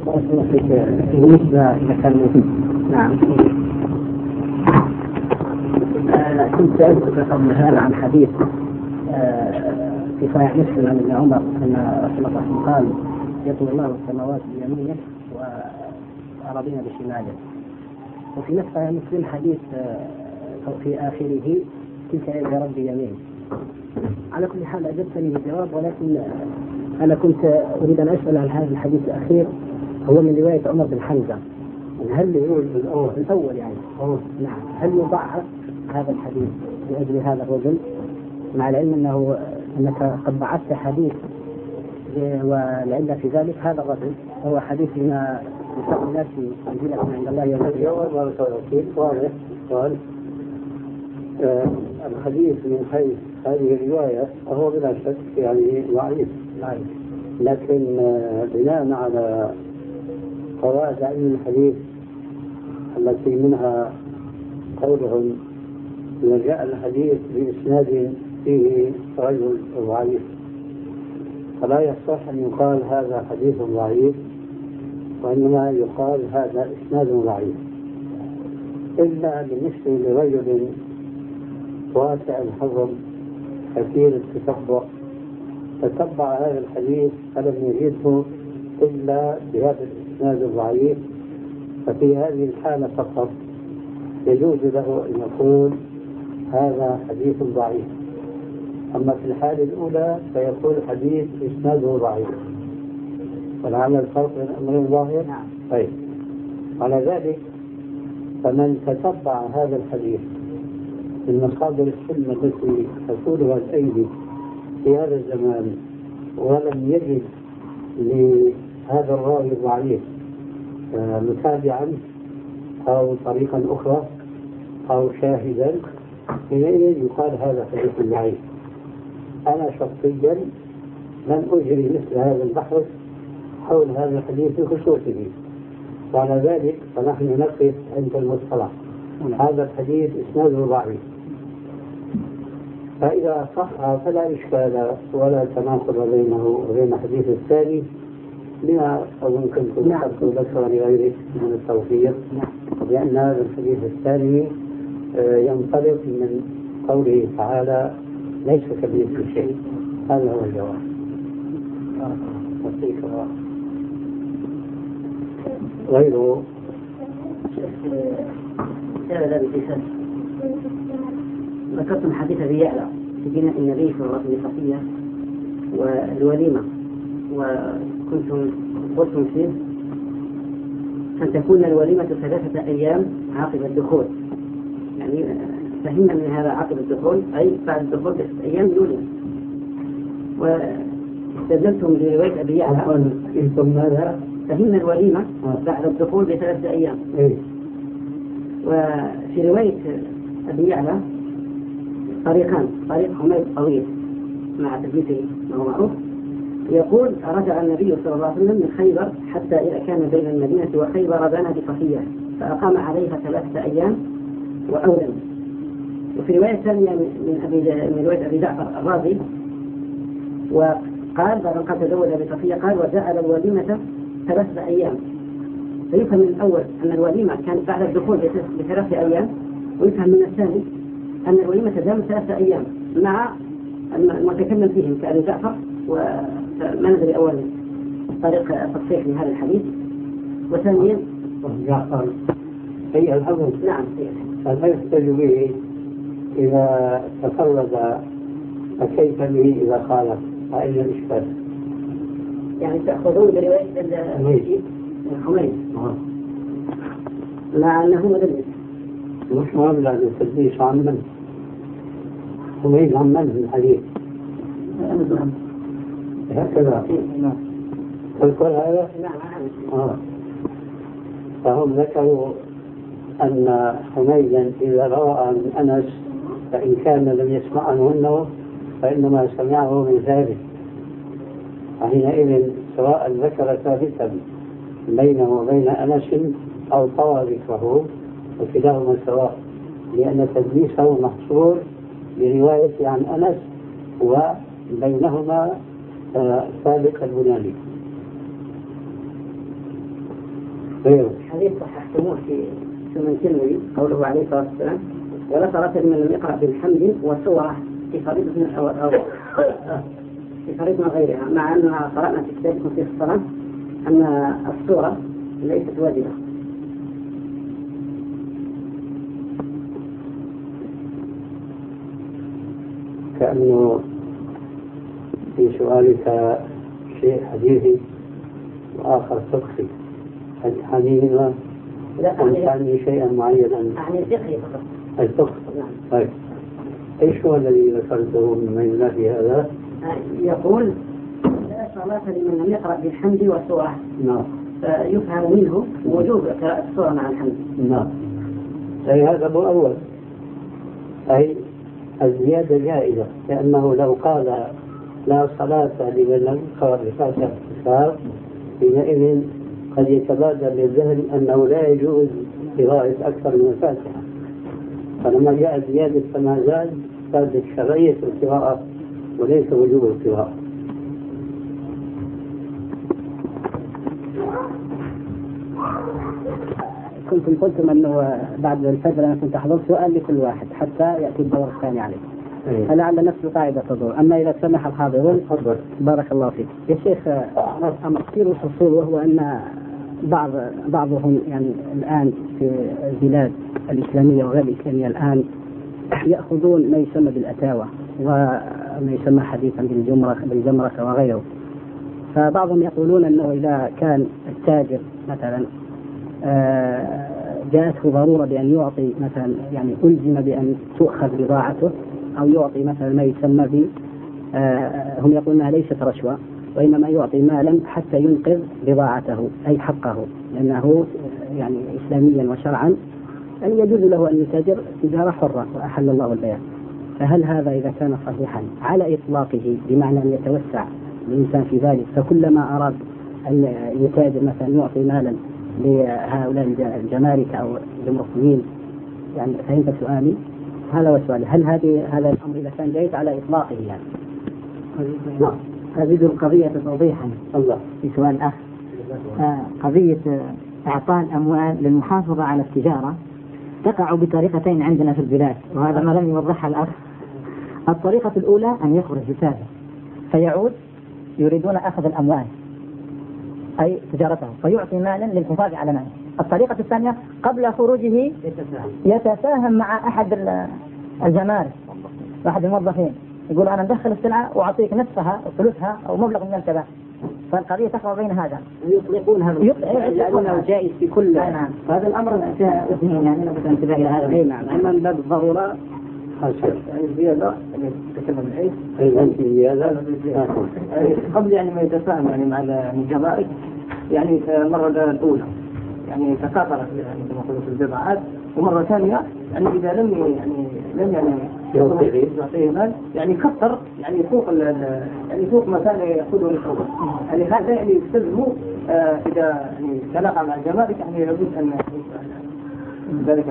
بالنسبة لكلمة نعم كنت سألتك قبل هذا عن حديث في صحيح مسلم عن ابن عمر أن رسول الله قال يطوي الله السماوات بيمينه وأراضينا بشماله، وفي نفس صحيح مسلم حديث في آخره تلك يد ربي يمين. على كل حال أجبتني بالجواب، ولكن أنا كنت أريد أن أسأل عن هذا الحديث الأخير، هو من رواية عمر بن حمزة. هل الأول يعني نعم هل يضعف هذا الحديث لأجل هذا الرجل، مع العلم أنك قد بعثت حديث والعلة في ذلك هذا الرجل هو حديث ما يسأل الناس منزلة عند الله يوم القيامة. قال الحديث من حيث هذه الرواية هو بلا شك يعني ضعيف، لكن بناء على قواعد علم الحديث التي منها قولهم إذا جاء الحديث بإسناد فيه رجل ضعيف فلا يصح أن يقال هذا حديث ضعيف، وإنما يقال هذا إسناد ضعيف، إلا بالنسبة لرجل واسع الحظم كثير التتبع تتبع هذا الحديث فلم يجده إلا بهذا الإسناد الضعيف، ففي هذه الحالة فقط يجوز له أن يقول هذا حديث ضعيف. أما في الحالة الأولى فيقول حديث إسناده ضعيف، ولعل الفرق بين أمرين ظاهر. طيب، على ذلك فمن تتبع هذا الحديث من مصادر السنة التي تقولها الأيدي في هذا الزمان ولم يجد لهذا الراوي الضعيف متابعا أو طريقا أخرى أو شاهدا، حينئذ يقال هذا حديث ضعيف. أنا شخصيا لم أجري مثل هذا البحث حول هذا الحديث بخصوصه، وعلى ذلك فنحن نقف عند المصطلح هذا الحديث إسناده ضعيف، فإذا صح فلا إشكال ولا تناقض بينه وبين الحديث الثاني، لما أظن كنت ذكرت لك ولغيرك من التوفيق، لأن هذا الحديث الثاني ينطلق من قوله تعالى ليس كمثله شيء. هذا هو الجواب. غيره ذكرتم حديث أبي يعلى في بناء النبي صلى الله عليه وسلم صفية والوليمة، وكنتم قلتم فيه أن تكون الوليمة 3 أيام عقب الدخول، يعني فهمنا من هذا عقب الدخول أي بعد الدخول ب6 أيام يولم، واستدلتم برواية أبي يعلى فهمنا الوليمة بعد الدخول ب3 أيام. وفي رواية أبي يعلى طريقان، طريق حميد طويل مع تثبيته ما هو معروف، يقول رجع النبي صلى الله عليه وسلم من خيبر حتى إذا كان بين المدينة وخيبر بنى بصفية فأقام عليها 3 أيام وأولم. وفي رواية ثانية من رواية أبي جعفر الرازي وقال بعد أن تزوج بصفية قال وجعل الوليمة 3 أيام، فيفهم من الأول أن الوليمة كانت بعد الدخول ب3 أيام، ويفهم من الثاني أن الوليمة تدام 3 أيام مع المتكلم فيهم كأبي جعفر، وما ندري أول طريق تصحيح لهذا الحديث. وثانيا جعفر هي الأمر نعم فلا يحتج به إذا تفرد، فكيف به إذا خالف؟ فأين الإشكال؟ يعني تأخذون برواية حميد مع أنه مدلس مش مهم لأن التدليس عن من؟ حميد عن من في الحديث؟ هكذا تذكر هذا؟ نعم. فهم ذكروا أن حميدا إذا روى من أنس فإن كان لم يسمع عنه فإنما سمعه من ثابت، فحينئذ سواء ذكر ثابتا بينه وبين أنس أو طوى ذكره وكلاهما سواء، لأن تدليسه محصور برواية عن أنس وبينهما سابق البناني. حديث صححتموه في سنن الترمذي قوله عليه الصلاة والسلام: ولا صلاة لمن لم يقرأ بالحمد والسورة في فريضة غيرها، مع أنها قرأنا في كتابكم في الصلاة أن السورة ليست واجبة. كأنه في سؤالك شيء حديثي وآخر فقهي. حديثنا يعني شيئا معينا يعني فقهي فقط. الفقه. طيب ايش هو الذي ذكرته من في هذا؟ يقول: لا صلاة لمن لم يقرأ بالحمد والسورة. نعم. يفهم منه وجوب قراءة السورة مع الحمد. نعم. أي هذا هو أول، أي الزيادة جائزة، لأنه لو قال لا صلاة لمن لم يقرأ بفاتحة الكتاب حينئذ قد يتبادر للذهن أنه لا يجوز قراءة أكثر من الفاتحة، فلما جاء زيادة فما زادت شرعية القراءة وليس وجوب القراءة. كنتم قلتم أنه بعد الفجر أنا كنت أحضر سؤال لكل واحد حتى يأتي الدور الثاني عليه، فلعل نفس القاعدة تدور. أما إذا سمح الحاضرون بارك الله فيك. يا شيخ، أمر كثير الحصول، وهو أن بعضهم يعني الآن في البلاد الإسلامية وغير الإسلامية الآن يأخذون ما يسمى بالأتاوة وما يسمى حديثا بالجمرة وغيره. فبعضهم يقولون أنه إذا كان التاجر مثلا جاءته ضرورة بأن يعطي مثلا، يعني ألزم بأن تؤخذ بضاعته أو يعطي مثلا ما يسمى ب هم يقولونها ليست رشوة، وإنما يعطي مالا حتى ينقذ بضاعته أي حقه، لأنه يعني إسلاميا وشرعا أن يجوز له أن يتاجر تجارة حرة وأحل الله البيع. فهل هذا إذا كان صحيحا على إطلاقه بمعنى أن يتوسع الإنسان في ذلك، فكلما أراد أن يتاجر مثلا يعطي مالا لهؤلاء الجمارك أو الجمركيين؟ يعني فهمت سؤالي؟ هذا هو سؤالي. هل هذا الأمر إذا كان جيد على إطلاقه يعني؟ نعم. أزيد القضية توضيحا. الله. في سؤال آخر، قضية إعطاء الأموال للمحافظة على التجارة تقع بطريقتين عندنا في البلاد، وهذا ما لم يوضحها الأخ. الطريقة الأولى أن يخرج يتاجر فيعود يريدون أخذ الأموال أي تجارته فيعطي مالا للحفاظ على ماله. الطريقة الثانية قبل خروجه يتفاهم مع أحد الجمارك واحد الموظفين، يقول أنا ندخل السلعة وأعطيك نصفها ثلثها أو مبلغ من الكذا. فالقضية تقع بين هذا، يطلقونها يطلقونها جائز في كل. نعم. هذا الأمر يعني لابد أن انتبه إلى هذا. نعم. أما من باب الضرورة الزيادة يعني تكلم العيد قبل يعني ما يتفاهم يعني مع الجمارك يعني المرة الأولى يعني تكاثرت يعني كما قلت البضاعات، ومرة ثانية يعني إذا لم يعطيه مال يعني كثر يعني فوق ما كان يأخذه للحكومة. يعني هذا يعني يستلزم إذا يعني تلاقى مع الجمارك يعني لابد أن ذلك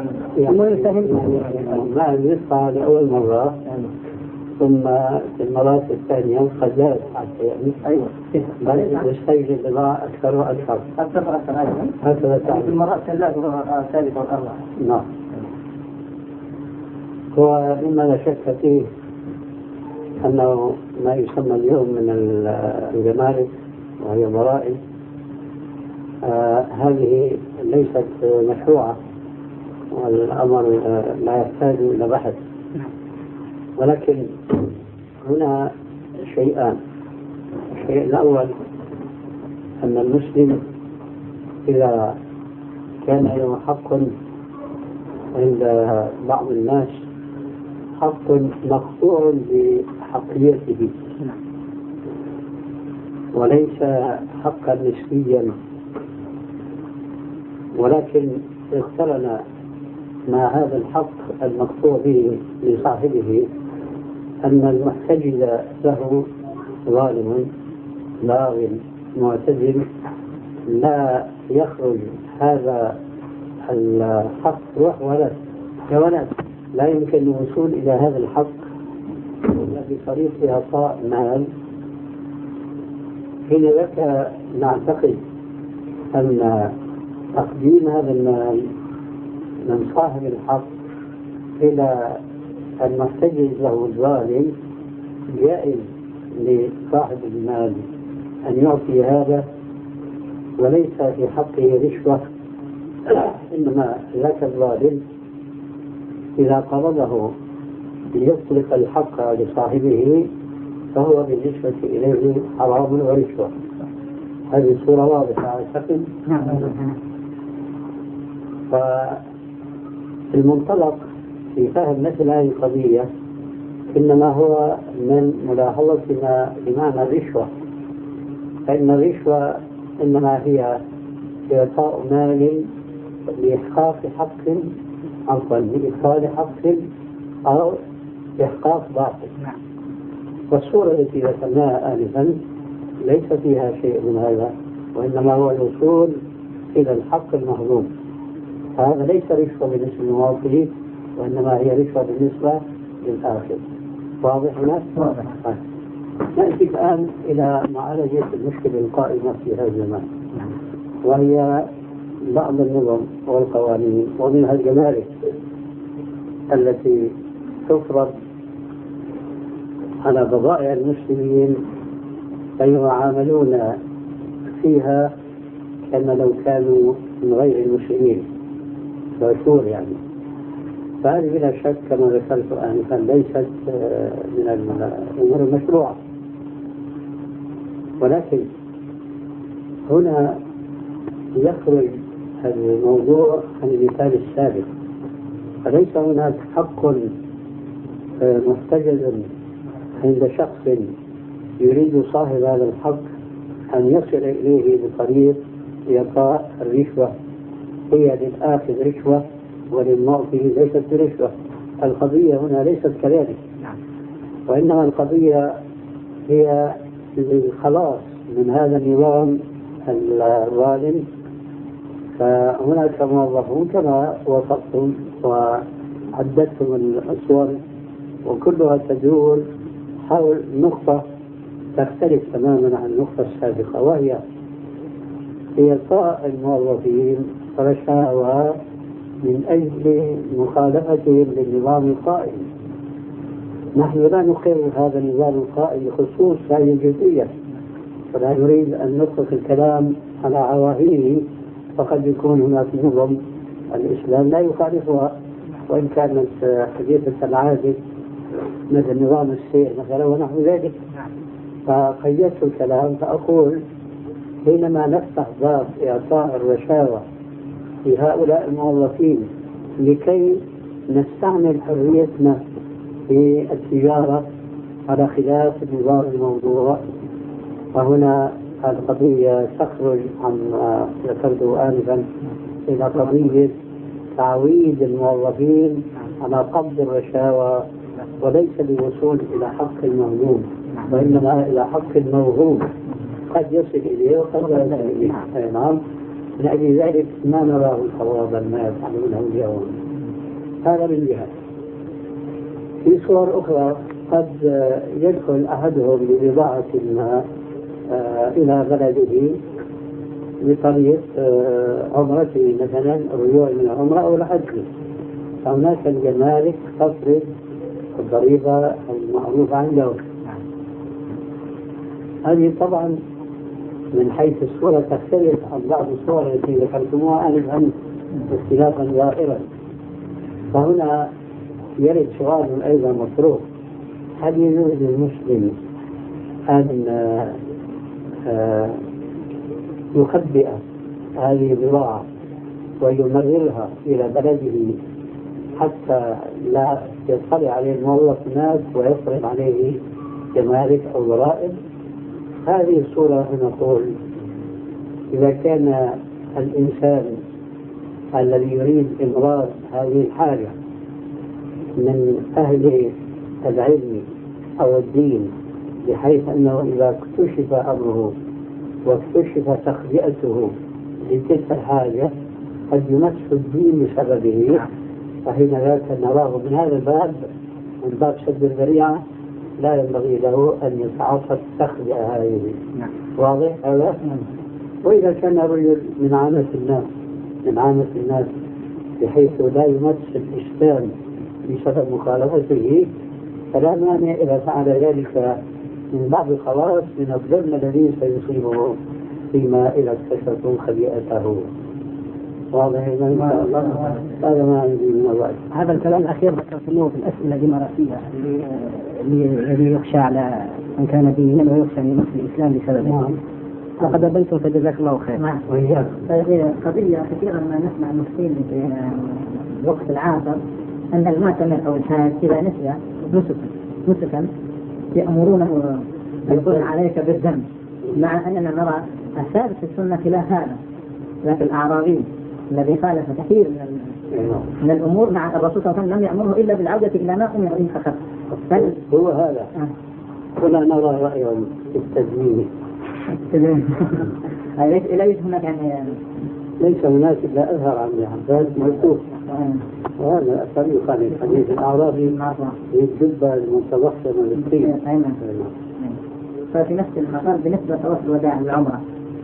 ما يدفع لأول مرة ثم في المرات الثانية قد لا يدفع يعني. أيوة. بل يستيجي البضاعة أكثر وأكثر. أكثر أيضا. في المرات الثالثة والأربعة. نعم. ومما لا شك فيه أنه ما يسمى اليوم من الجمارك وهي ضرائب هذه ليست مشروعة، والأمر لا يحتاج إلى بحث. ولكن هنا شيئان. الشيء الأول أن المسلم إذا كان له حق عند بعض الناس، حق مقطوع بحقيته وليس حقا نسبيا، ولكن اقترن مع هذا الحق المقطوع به لصاحبه أن المحتجز له ظالم لاغ معتدل، لا يخرج هذا الحق ولا لا يمكن الوصول إلى هذا الحق إلا بطريق إعطاء مال. حين لك نعتقد أن تقديم هذا المال من صاحب الحق إلى المحتجز له الظالم جائز لصاحب المال أن يعطي هذا، وليس في حقه رشوة. إنما ذاك الظالم إذا قبضه ليطلق الحق لصاحبه فهو بالنسبة إليه حرام ورشوة. هذه الصورة واضحة أعتقد. فالمنطلق في فهم مثل هذه القضية إنما هو من ملاحظتنا لمعنى الرشوة، فإن الرشوة إنما هي إعطاء مال لإحقاق حق، لإدخال حق أو إحقاق باطل. والصورة التي ذكرناها آنفا ليس فيها شيء من هذا، وإنما هو الوصول إلى الحق المظلوم. فهذا ليس رشوة بالنسبة للمواطنين، وإنما هي رشوة بالنسبة للآخر. واضح هنا؟ واضح. نأتي الآن إلى معالجة المشكلة القائمة في هذا الزمان، وهي بعض النظم والقوانين ومنها الجمارك التي تفرض على بضائع المسلمين فيعاملون فيها كما لو كانوا من غير المسلمين عشور يعني. فهذه بلا شك كما ذكرت آنفا ليست من الأمور المشروعة، ولكن هنا يخرج الموضوع عن المثال السابق. فليس هناك حق محتجز عند شخص يريد صاحب هذا الحق أن يصل إليه بطريق إعطاء الرشوة. هي للآخذ رشوة وللمعطي ليست برشوة. القضية هنا ليست كذلك، وإنما القضية هي للخلاص من هذا النظام الظالم. فهناك موظفون كما وصفتم وعددتم الصور، وكلها تدور حول نقطة تختلف تماما عن النقطة السابقة، وهي إعطاء الموظفين رشاوى من أجل مخالفتهم للنظام القائم. نحن لا نقر هذا النظام القائم بخصوص هذه الجزئية، فلا نريد أن نطلق الكلام على عواهنه، فقد يكون هناك نظم الإسلام لا يخالفها وإن كانت حديثة العادة مثل نظام السير مثلا ونحو ذلك. فقيدت الكلام فأقول حينما نفتح باب إعطاء الرشاوى لهؤلاء الموظفين لكي نستعمل حريتنا في التجارة على خلاف النظام الموضوع، فهنا القضية تخرج عما ذكرته آنفا إلى قضية تعويد الموظفين على قبض الرشاوى، وليس للوصول إلى حق المظلوم وإنما إلى حق الموهوم قد يصل إليه وقد لا يصل إليه. نعم، من أجل ذلك ما نراه صوابا ما يفعلونه اليوم. هذا من جهة. في صور أخرى قد يدخل أحدهم ببضاعة ما إلى بلده بطريق عمرته مثلا، الرجوع من العمرة أو الحج، فهناك الجمارك تفرض الضريبة المعروفة عندهم. هذه طبعا من حيث الصورة تختلف عن بعض الصور التي ذكرتموها آنفا اختلافا ظاهرا. فهنا يرد سؤال أيضا مطروح: هل يجوز للمسلم أن يخبئ هذه البضاعة ويمررها إلى بلده حتى لا يطلع عليه الموظف هناك ويفرض عليه جمارك أو ضرائب؟ هذه الصورة نقول إذا كان الإنسان الذي يريد إمرار هذه الحاجة من أهل العلم أو الدين، بحيث أنه إذا اكتشف أمره واكتشف تخبئته لتلك الحاجة قد يمس الدين بسببه، فحين ذاك نراه من هذا الباب، من باب سد الذريعة، لا ينبغي له أن يتعاطى التخبئة هذه. واضح هذا؟ وإذا كان رجل من عامة الناس من عامة الناس بحيث لا يمس الإسلام بسبب مخالفته، فلا مانع إذا فعل ذلك من بعض الخواص من الظلم الذي سيصيبه فيما إذا اكتشفوا خبيئته. واضح إن شاء الله. هذا ما عندي من الوقت. هذا الكلام الأخير ذكرتموه في الأسئلة الإماراتية الذي يخشى على من كان دينا ويخشى من مثل الإسلام بسببه. لقد أبنتم فجزاك الله خير. نعم. قضية كثيرا ما نسمع المفتين في الوقت العاصر أن المعتمر أو الحاج إذا نسي نسكا يأمرونه يقولون عليك بالذنب، مع أننا نرى الثابت في السنة خلاف هذا. لكن الأعرابي الذي خالف كثير من الأمور مع الرسول صلى الله عليه وسلم لم يأمره إلا بالعودة إلى ما أمر به فقط. هو هذا. ولا نرى رأيهم في التدوين. ليس هناك يعني ليس هناك إلا أظهر عن العباس موقوف. وهذا الأثر يخالف حديث الأعرابي للجبة المتوسطة للطين. ففي نفس المقام بالنسبة لطواف الوداع للعمرة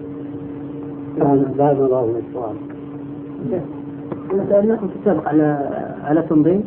لا نراه السؤال. سألناكم في السابق على تنظيم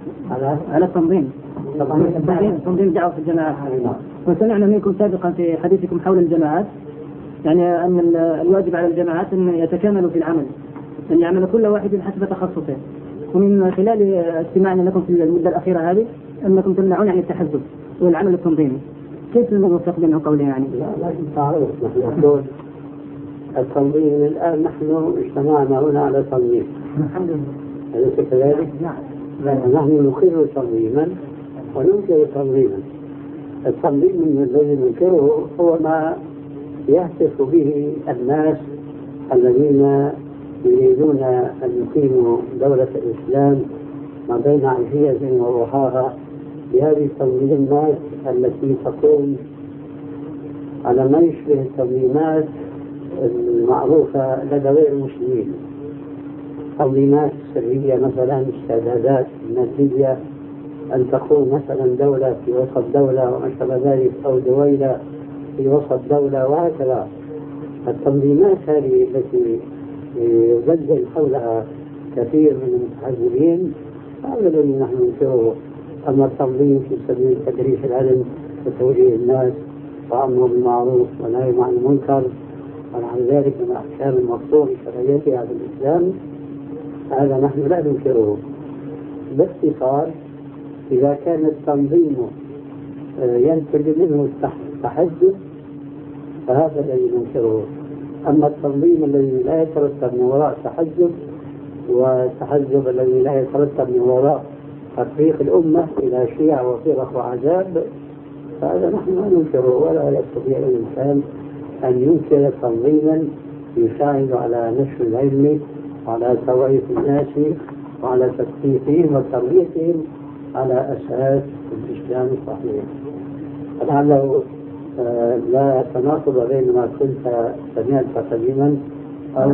تنظيم دعوة في الجماعات، وسمعنا منكم سابقا في حديثكم حول الجماعات يعني أن الواجب على الجماعات أن يتكاملوا في العمل، أن يعمل كل واحد حسب تخصصه. ومن خلال استماعنا لكم في المدة الأخيرة هذه أنكم تمنعون عن التحزب والعمل التنظيمي. كيف نوفق بينه قولي يعني؟ لا تعرف نحن نقول التنظيم الآن نحن اجتمعنا هنا على تنظيم. الحمد لله. أليس كذلك؟ نحن نقر تنظيما وننكر تنظيما. التنظيم الذي ننكره هو ما يهتف به الناس الذين يريدون أن يقيموا دولة الإسلام ما بين عشية وضحاها بهذه التنظيمات التي تقوم على ما يشبه التنظيمات المعروفة لدى غير المسلمين. تنظيمات سرية مثلا، استعدادات مادية، أن تقوم مثلا دولة في وسط دولة وما شابه ذلك، أو دويلة في وسط دولة، وهكذا. التنظيمات هذه التي يزلزل حولها كثير من المتحزبين هذا الذي نحن ننكره. أما التنظيم في سبيل تدريس العلم وتوجيه الناس وأمر بالمعروف ونهي عن المنكر ونحو ذلك من الأحكام المفروض شرعيتها في الإسلام، هذا نحن لا ننكره. باختصار إذا كان التنظيم ينتج منه التحزب فهذا الذي ننكره. أما التنظيم الذي لا يترتب من وراء تحزب، والتحزب الذي لا يترتب من وراء تفريق الأمة إلى شيع وفرق وعذاب، فهذا نحن لا ننكره. ولا يستطيع الإنسان أن ينكر تنظيما يساعد على نشر العلم وعلى توعية الناس وعلى تثقيفهم وتربيتهم على أساس الإسلام الصحيح. لعله لا تناقض بين ما كنت سمعت قديما أو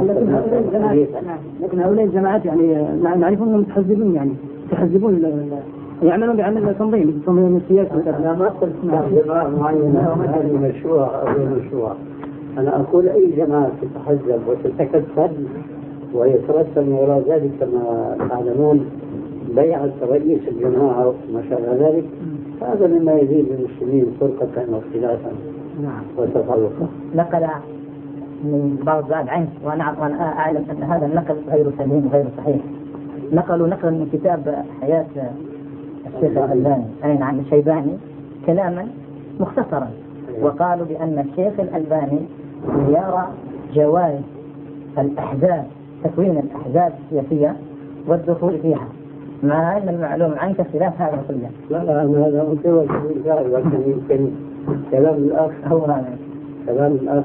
لكن هؤلاء الجماعات يعني نعرفهم أنهم متحزبون، يعني يتحزبون يعملون بعمل تنظيم السياسي. أنا ما قلت جماعة معينة هذه مشروع أو غير مشروع. أنا أقول أي جماعة تتحزب وتتكتل ويترسم وراء ذلك كما تعلمون بيعة رئيس الجماعة وما شابه ذلك، هذا مما يزيد المسلمين فرقة واختلافا وتفرقا. نقل من بعض زاد عنه وأنا أعلم أن هذا النقل غير سليم غير صحيح. نقلوا نقلا من كتاب حياة الشيخ الألباني عن الشيباني كلاما مختصرا، وقالوا بأن الشيخ الألباني يرى جواز الأحزاب، تكوين الأحزاب السياسية والدخول فيها، مع علم المعلوم عنك خلاف هذا كله. لا هذا مستوى لكن يمكن كلام الأخ كلام الأخ.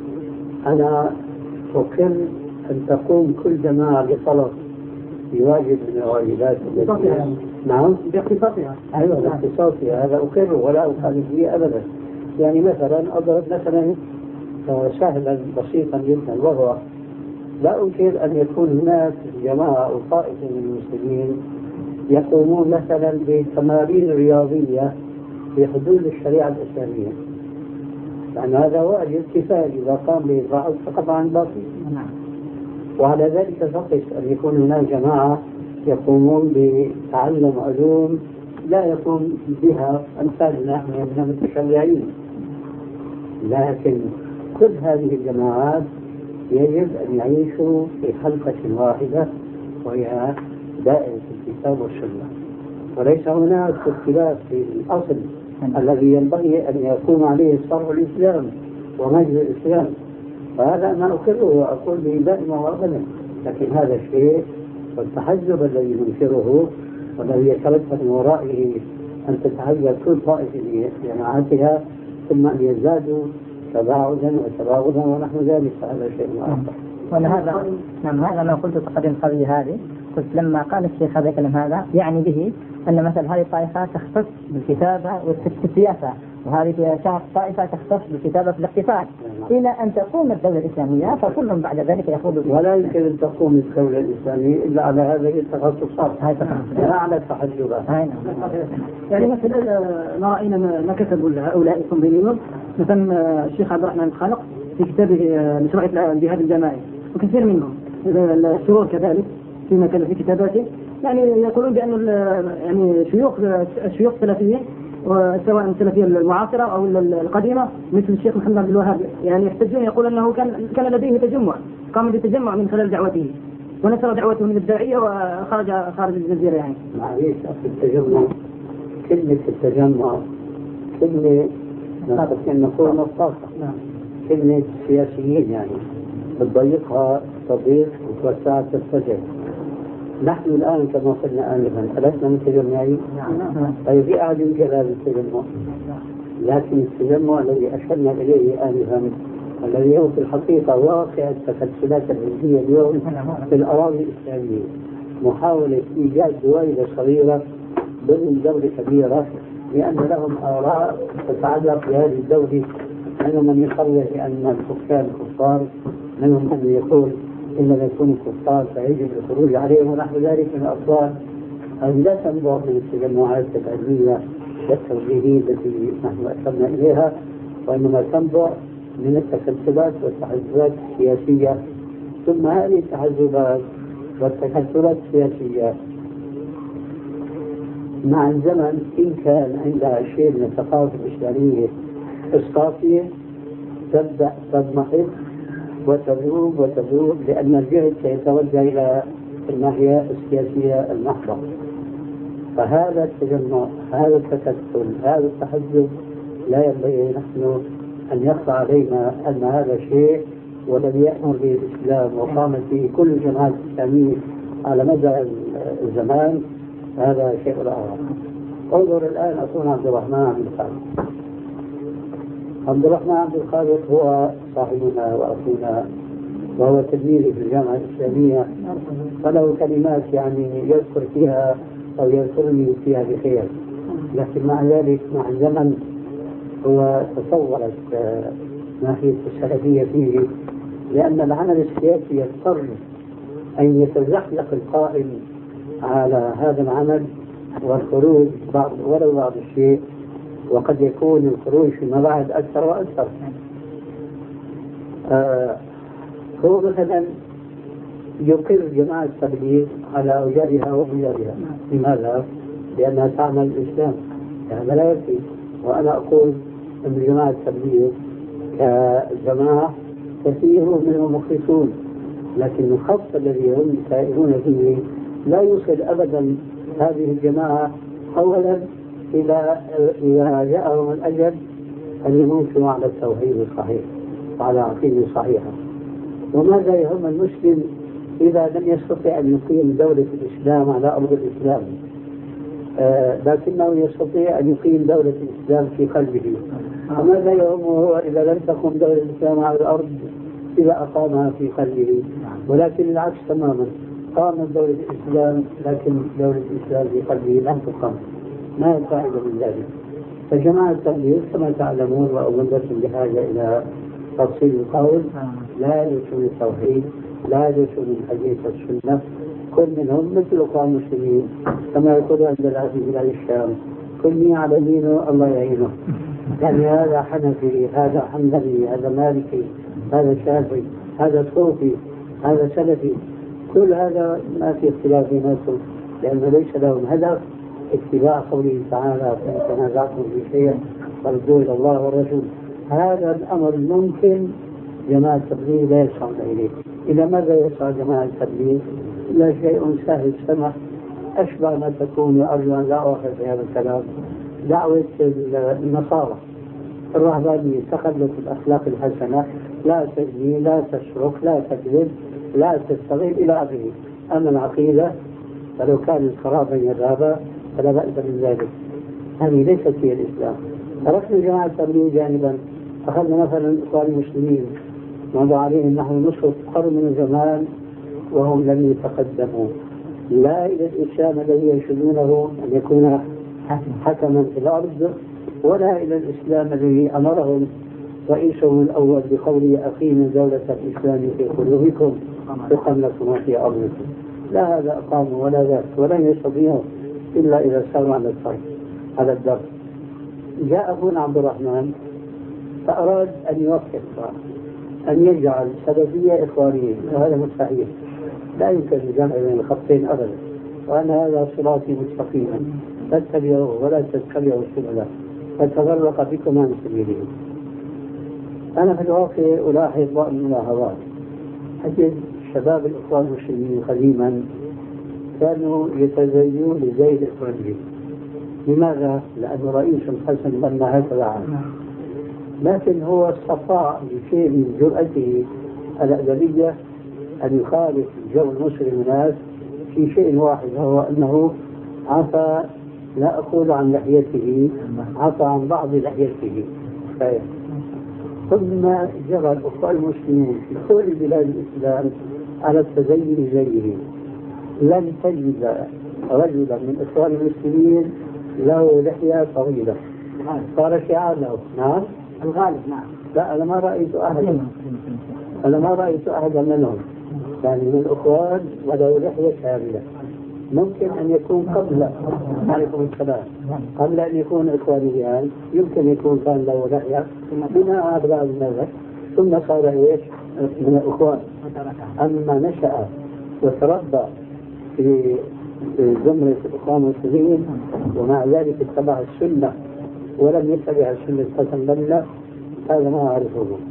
أنا أقر أن تقوم كل جماعة بطلب بواجب من الواجبات. نعم باختصاصها. أيوة باختصاصها، هذا أقر ولا أخالف به أبدا. يعني مثلا أضرب مثلا سهلا بسيطا جدا، وهو لا أنكر أن يكون هناك جماعة أو طائفة من المسلمين يقومون مثلا بتمارين رياضية في حدود الشريعة الإسلامية، لأن هذا واجب كفاية إذا قام به البعض فقط عن الباقي. وعلى ذلك فقط أن يكون هناك جماعة يقومون بتعلم علوم لا يقوم بها أمثالنا من المتشرعين، لكن كل هذه الجماعات يجب أن يعيشوا في حلقة واحدة وهي دائرة الكتاب والسنة، وليس هناك اختلاف في الأصل الذي ينبغي أن يقوم عليه شرع الإسلام ومجد الإسلام. فهذا ما أقره وأقول به دائما وأبدا، لكن هذا الشيء والتحزب الذي ننكره والذي يترتب من ورائه أن تتحزب كل طائفة لجماعاتها ثم أن يزدادوا تباعدا وتباغضا ونحو ذلك، هذا شيء آخر. هذا ما قلت تقدم قبل هذه، قلت لما قال الشيخ هذا الكلام هذا يعني به أن مثلا هذه الطائفة تختص بالكتابة والسياسة، وهذه طائفة تختص بالكتابة في الاقتصاد، إلى أن تقوم الدولة الإسلامية فكلهم بعد ذلك يخوضوا. ولا يمكن أن تقوم الدولة الإسلامية إلا على هذه التخصصات، لا على التحزبات. يعني مثلا ما رأينا ما كتبوا هؤلاء التنظيميون، مثلا الشيخ عبد الرحمن الخالق في كتابه مشروع الجهاد الجماعي، وكثير منهم الشرور كذلك فيما كان في كتاباته، يعني يقولون بأن يعني الشيوخ السلفيين سواء السلفية المعاصرة أو القديمة مثل الشيخ محمد عبد الوهاب، يعني يحتجون يقول أنه كان لديه تجمع، قام بتجمع من خلال دعوته ونشر دعوته من الداعية وخرج خارج الجزيرة. يعني معليش التجمع، كلمة التجمع كلمة نقول مصطلح، كلمة سياسيين يعني تضيقها تضيق وتوسعها تتسجل. نحن الآن كما قلنا آنفا ألسنا متجمعين؟ طيب في أحد ينكر هذا التجمع، لكن التجمع الذي أشرنا إليه آنفا الذي هو في الحقيقة واقع التسلسلات العلمية اليوم في الأراضي الإسلامية، محاولة إيجاد دوائر صغيرة ضمن دولة كبيرة لأن لهم آراء تتعلق بهذه الدولة. منهم من يقرر بأن الحكام كفار، منهم من يقول إن لم يكونوا كفار فيجب الخروج عليهم ونحو ذلك من الأطفال. هذه لا تنبع من التجمعات العلمية والتوجيهية التي نحن أشرنا إليها، وإنما تنبع من التسلسلات والتحزبات السياسية. ثم هذه التحزبات والتسلسلات السياسية مع الزمن إن كان عندها شيء من الثقافة الإسلامية إسقاطية تبدأ تضمحل وتذوب لأن الجهد سيتوجه إلى الناحية السياسية المحضة. فهذا التجمع، هذا التكتل، هذا التحزب لا ينبغي نحن أن يخفى علينا أن هذا شيء والذي يأمر به الإسلام وقامت به كل الجماعات الإسلامية على مدى الزمان، هذا شيء آخر. انظر الآن أخونا عبد الرحمن عبد الخالق. عبد الرحمن عبد الخالق هو صاحبنا وأخونا وهو تلميذي في الجامعة الإسلامية، فله كلمات يعني يذكر فيها أو يذكرني فيها بخير، لكن مع ذلك مع الزمن هو تصورت ناحية السلفية فيه، لأن العمل السياسي يضطر أن يتزحلق القائم على هذا العمل والخروج ولو بعض الشيء، وقد يكون الخروج فيما بعد أكثر وأكثر. هو مثلا يقر جماعة التبليغ على أوجارها وغيارها. لماذا؟ لأنها تعمل الإسلام، هذا لا يكفي. وأنا أقول أن جماعة التبليغ كجماعة كثير منهم مخلصون، لكن الخط الذي هم سائرون فيه لا يوصل أبدا هذه الجماعة أولا إذا جاءهم الأجل أن يموتوا على التوحيد الصحيح وعلى عقيدة صحيحة. وماذا يهم المسلم إذا لم يستطع أن يقيم دولة الإسلام على أرض الإسلام، لكنه يستطيع أن يقيم دولة الإسلام في قلبه؟ وماذا يهمه إذا لم تقم دولة الإسلام على الأرض إذا أقامها في قلبه؟ ولكن العكس تماما، قامت دولة الإسلام لكن دولة الإسلام في قلبه لم تقم، ما الفائدة من ذلك؟ فجماعة التبليغ كما تعلمون وأظن بحاجة إلى تفصيل القول، لا يدرسون التوحيد، لا يدرسون الحديث والسنة. كل منهم مثل قوم المسلمين كما يقول عند العزيز بن الشام: كل على دينه الله يعينه. يعني هذا حنفي، هذا حنبلي، هذا مالكي، هذا شافعي، هذا صوفي، هذا سلفي. كل هذا ما في اختلاف بيناتهم، لأنه ليس لهم هدف اتباع قوله تعالى: فإن تنازعتم في شيء فردوه إلى الله والرسول. هذا الأمر ممكن جماعة التبليغ لا يسعون إليه. إلى ماذا يسعى جماعة التبليغ؟ لا شيء سهل سمح، أشبه ما تكون، أرجو أن لا أؤخذ في هذا الكلام، دعوة النصارى الرهبانية، تخلف الأخلاق الحسنة، لا تزني، لا تسرق، لا تكذب، لا تستغل إلى آخره. أما العقيدة فلو كان خرابا يذهب فلا بأس من ذلك. هذه ليست هي الإسلام. تركنا جماعة التبليغ جانبا، أخذنا مثلا الإخوان المسلمين مضى عليهم نحو نصف قرن من الزمان وهم لم يتقدموا لا إلى الإسلام الذي ينشدونه أن يكون حكما في الأرض، ولا إلى الإسلام الذي أمرهم رئيسهم الأول بقوله: أقيموا دولة الإسلام في قلوبكم تقم لكم وفي أرضكم. لا هذا أقاموا ولا ذاك، ولن يستطيعوا إلا إذا ساروا على الطريق على الدرب. جاء أبونا عبد الرحمن فأراد أن يوفق، أن يجعل سلفية إخوانية، وهذا مستحيل، لا يمكن الجمع بين الخطين أبدا، وأن هذا صراطي مستقيما فاتبعوه ولا تتبعوا السبل فتفرق بكم عن سبيله. أنا في الواقع ألاحظ بعض الملاحظات. أجد شباب الإخوان المسلمين قديما كانوا يتزينون لزي الإخوانيين. لماذا؟ لأن رئيسهم حسن بنا هكذا عنه، لكن هو استطاع بشيء من جرأته الأدبية أن يخالف جو المسلم الناس في شيء واحد، هو أنه عفى، لا أقول عن لحيته، عفى عن بعض لحيته. ثم جرى الأخوة المسلمين في كل بلاد الإسلام على التزين زيه. لن تجد رجلا من إخوان المسلمين له لحية طويلة صار شعار له. نعم الغالب. نعم. لا، أنا ما رأيت أحدا منهم يعني من الأخوان وله لحية كاملة. ممكن أن يكون قبل عليكم السلام، قبل أن يكون إخوانيا يمكن يكون كان له لحية بناء أبناء النظر، ثم صار إيش من الأخوان. أما نشأ وتربى في زمرة الإخوان المسلمين ومع ذلك اتبع السنة ولم يتبع السنة حسن بنا، هذا ما أعرفه.